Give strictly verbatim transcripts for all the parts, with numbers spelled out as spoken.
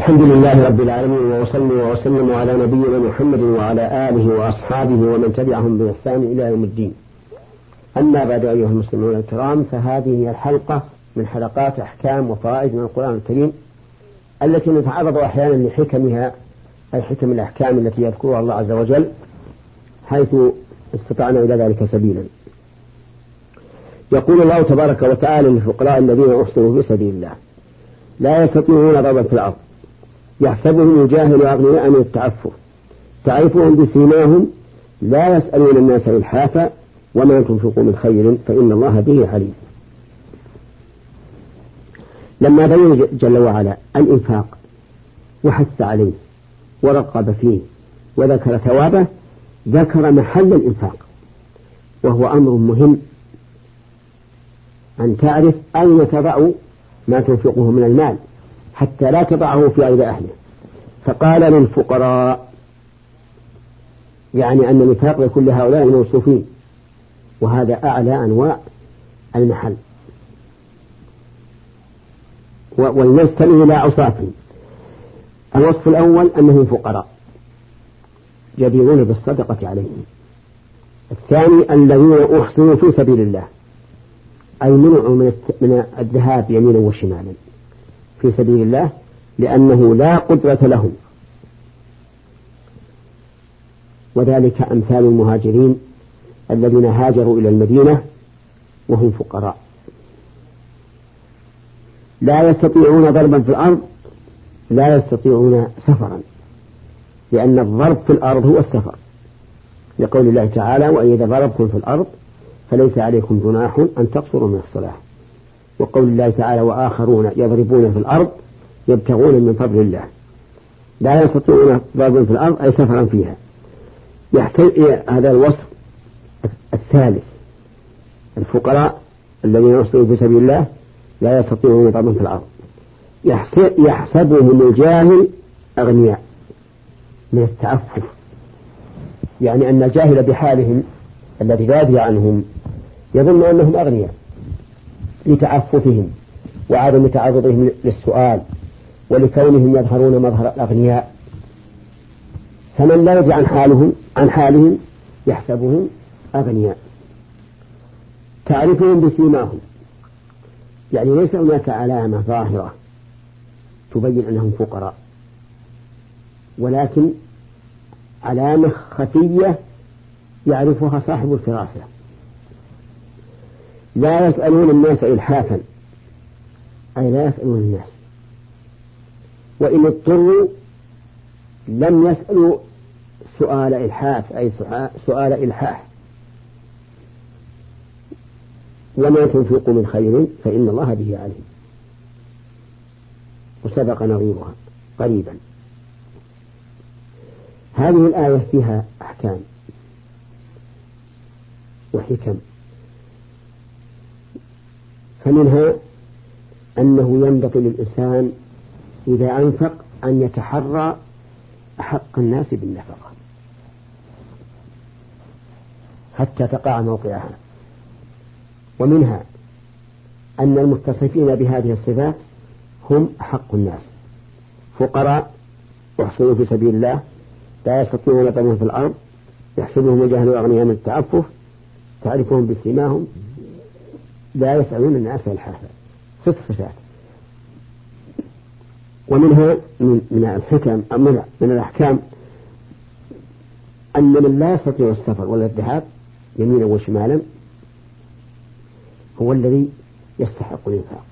الحمد لله رب العالمين، وصلى وسلم على نبينا محمد وعلى آله وأصحابه ومن تبعهم بإحسان إلى يوم الدين. أما بعد، أيها المسلمون الكرام، فهذه هي الحلقة من حلقات أحكام وفوائد من القرآن الكريم التي نتعرض أحيانا لحكمها، أي حكم الأحكام التي يذكرها الله عز وجل حيث استطعنا إلى ذلك سبيلا. يقول الله تبارك وتعالى للفقراء الذين أحصروا في سبيل الله لا يستطيعون ضربا في الأرض يحسبهم الجاهل أغنياء من التعفف تعرفهم بسيماهم لا يسألون الناس إلحافا وما تنفقوا من خير فإن الله به عليم. لما بين جل وعلا الإنفاق وحث عليه ورغب فيه وذكر ثوابه، ذكر محل الإنفاق، وهو أمر مهم أن تعرف أين تضع ما تنفقه من المال حتى لا تضعه في أيدي أهله. فقال للفقراء، يعني أن الإنفاق لكل هؤلاء الموصوفين، وهذا أعلى أنواع المحل. ولنستمع إلى أوصافهم. الوصف الأول أنهم فقراء جديرون بالصدقة عليهم. الثاني الذين أحصنوا في سبيل الله، أي منعوا من الذهاب يمينا وشمالا في سبيل الله لأنه لا قدرة لهم، وذلك أمثال المهاجرين الذين هاجروا إلى المدينة وهم فقراء. لا يستطيعون ضربا في الأرض، لا يستطيعون سفرا، لأن الضرب في الأرض هو السفر، لقول الله تعالى وإذا ضربتم في الأرض فليس عليكم جناح أن تقصروا من الصلاة، وقول الله تعالى وآخرون يضربون في الأرض يبتغون من فضل الله. لا يستطيعون ضربا في الأرض أي سفرا فيها. هذا الوصف الثالث، الفقراء الذين يحصنوا في سبيل الله لا يستطيعون ضربا في الأرض. يحسبهم الجاهل أغنياء من التعفف، يعني أن الجاهل بحالهم الذي لا يدري عنهم يظن أنهم أغنياء لتعففهم وعدم تعرضهم للسؤال ولكونهم يظهرون مظهر الأغنياء. فمن لا يدري عن حالهم عن حالهم يحسبهم أغنياء. تعرفهم بسيماهم، يعني ليس هناك علامة ظاهرة تبين أنهم فقراء، ولكن علامة خفية يعرفها صاحب الفراسة. لا يسألون الناس إلحافا، أي لا يسألون الناس، وإن اضطروا لم يسألوا سؤال إلحاف، أي سؤال إلحاح. وما تنفقوا من خير فإن الله به عليم، وسبق نظيرها قريبا. هذه الآية فيها أحكام وحكم، فمنها أنه ينبغي للإنسان إذا أنفق أن يتحرى أحق الناس بالنفقة حتى تقع موقعها. ومنها أن المتصفين بهذه الصفات هم أحق الناس، فقراء يحصنوا في سبيل الله لا يستطيعون ضربا في الأرض يحسبهم الجاهل أغنياء من التعفف تعرفهم بسيماهم لا يسألون الناس إلحافا. ست صفات. ومنها من الحكم من, من الأحكام أن من لا يستطيع السفر ولا الذهاب يمينا وشمالا هو الذي يستحق الإنفاق.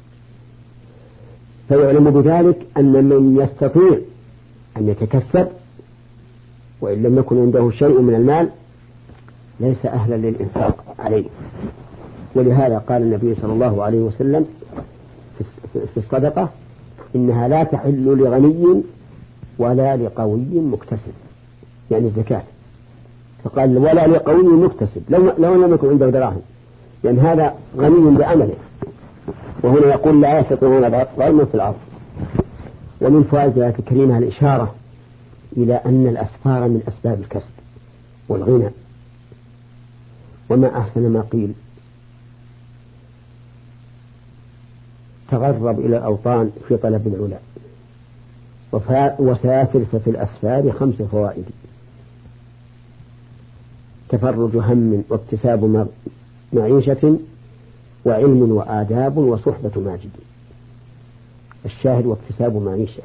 فيعلم بذلك أن من يستطيع أن يتكسب وإن لم يكن عنده شيء من المال ليس أهلا للإنفاق عليه. ولهذا قال النبي صلى الله عليه وسلم في الصدقة إنها لا تحل لغني ولا لقوي مكتسب، يعني الزكاة. فقال ولا لقوي مكتسب، لو لم يكن عنده دراهم، لأن يعني هذا غني بعمله، وهنا يقول لا يستطيعون ضربا في الأرض. ومن فوائد الآية الكريمة الإشارة إلى أن الأسفار من أسباب الكسب والغنى. وما أحسن ما قيل تغرب إلى الأوطان في طلب العلا، وسافر ففي الأسفار خمس فوائد: تفرج هم واكتساب معيشة وعلم وآداب وصحبة ماجد. الشاهد واكتساب معيشة،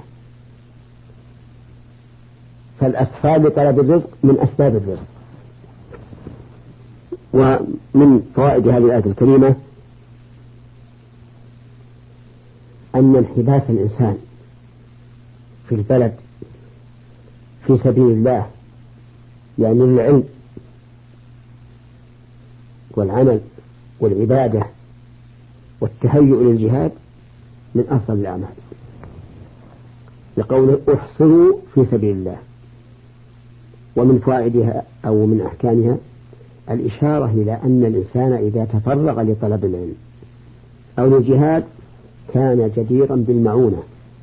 فالأسفار لطلب الرزق من أسباب الرزق. ومن فوائد هذه الآية الكريمة أن انحباس الإنسان في البلد في سبيل الله، يعني العلم والعمل والعبادة والتهيؤ للجهاد، من أفضل الأعمال، لقوله احصروا في سبيل الله. ومن فوائدها أو من أحكامها الإشارة إلى أن الإنسان إذا تفرغ لطلب العلم أو للجهاد كان جديرا بالمعونة.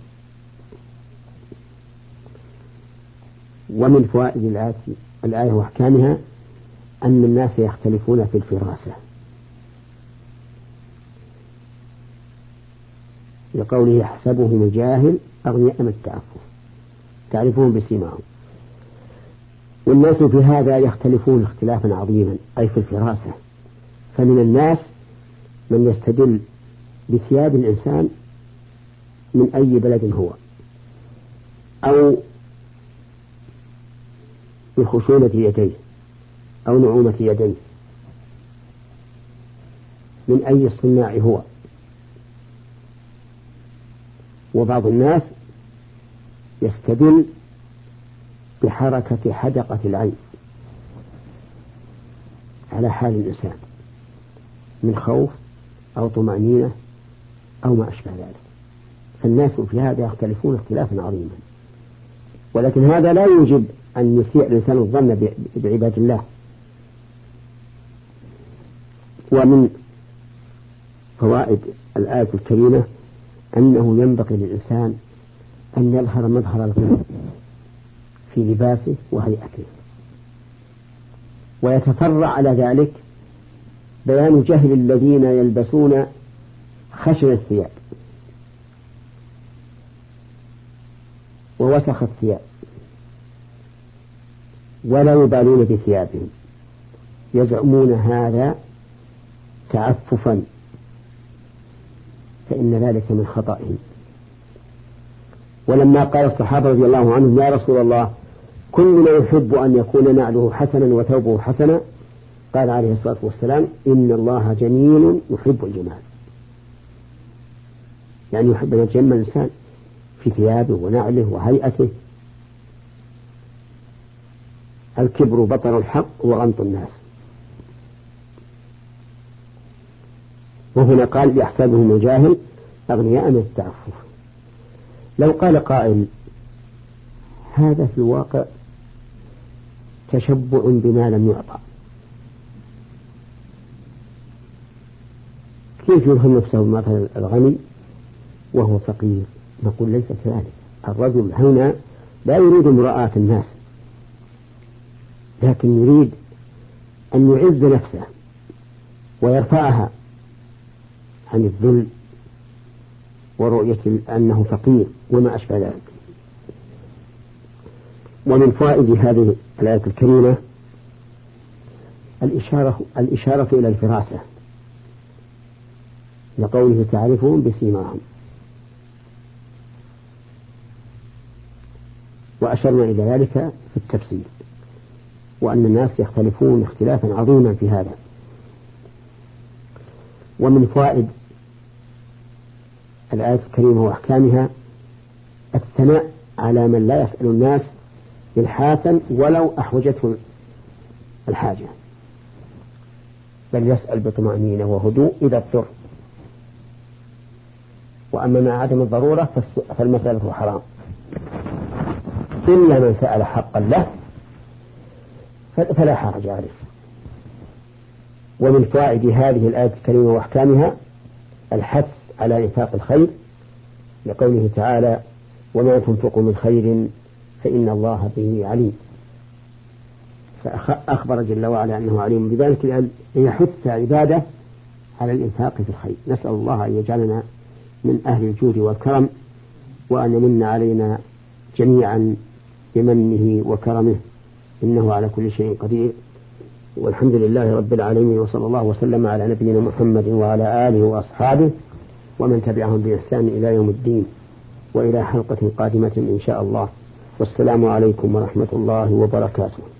ومن فوائد الآية, الآية وأحكامها أن الناس يختلفون في الفراسة، لقوله يحسبهم الجاهل أغنياء من التعفف تعرفون بسيماهم. والناس في هذا يختلفون اختلافا عظيما، أي في الفراسة. فمن الناس من يستدل بثياب الإنسان من أي بلد هو، أو بخشونة يديه أو نعومة يديه، من أي الصناع هو. وبعض الناس يستدل بحركة حدقة العين على حال الإنسان من خوف أو طمأنينة أو ما أشبه ذلك. فالناس في هذا يختلفون اختلافا عظيما، ولكن هذا لا يوجب أن يسيء الإنسان الظن بعباد الله. ومن فوائد الآية الكريمة أنه ينبغي للإنسان أن يظهر مظهر الغنى في لباسه وهيئته، ويتفرع على ذلك بيان جهل الذين يلبسون خشن الثياب ووسخ الثياب ولا يبالون بثيابهم، يزعمون هذا تعففا، فإن ذلك من خطئهم. ولما قال الصحابة رضي الله عنهم يا رسول الله كلنا يحب أن يكون نعله حسنا وثوبه حسنا، قال عليه الصلاة والسلام إن الله جميل يحب الجمال، يعني يحب أن يتجمل الإنسان في ثيابه ونعله وهيئته. الكبر بطر الحق وغمط الناس. وهنا قال يحسبهم الجاهل أغنياء من التعفف. لو قال قائل هذا في الواقع تشبع بما لم يعطى، كيف يظهر نفسه مثلا الغني وهو فقير؟ نقول ليس كذلك. الرجل هنا لا يريد مراءة الناس، لكن يريد أن يعز نفسه ويرفعها عن الذل ورؤية أنه فقير وما أشبه ذلك. ومن فوائد هذه الآية الكريمة الإشارة, الإشارة إلى الفراسة، لقوله تعرفون بسيماهم. وأشرنا إلى ذلك في التفسير، وأن الناس يختلفون اختلافا عظيما في هذا. ومن فوائد الآية الكريمة وأحكامها الثناء على من لا يسأل الناس إلحافا ولو أحوجته الحاجة، بل يسأل بطمأنينة وهدوء إذا اضطر. وأما مع عدم الضرورة فالمسألة حرام، إلا من سأل حقا له فلا حرج عليه. ومن فوائد هذه الآية الكريمة وأحكامها الحث على إنفاق الخير، لقوله تعالى وما تنفقوا من خير فإن الله به عليم. فأخبر جل وعلا أنه عليم بذلك ليحث عباده على الإنفاق في الخير. نسأل الله أن يجعلنا من أهل الجود والكرم، وأن يمن علينا جميعا بمنه وكرمه، إنه على كل شيء قدير. والحمد لله رب العالمين، وصلى الله وسلم على نبينا محمد وعلى آله وأصحابه ومن تبعهم بإحسان إلى يوم الدين، وإلى حلقة قادمة إن شاء الله. والسلام عليكم ورحمة الله وبركاته.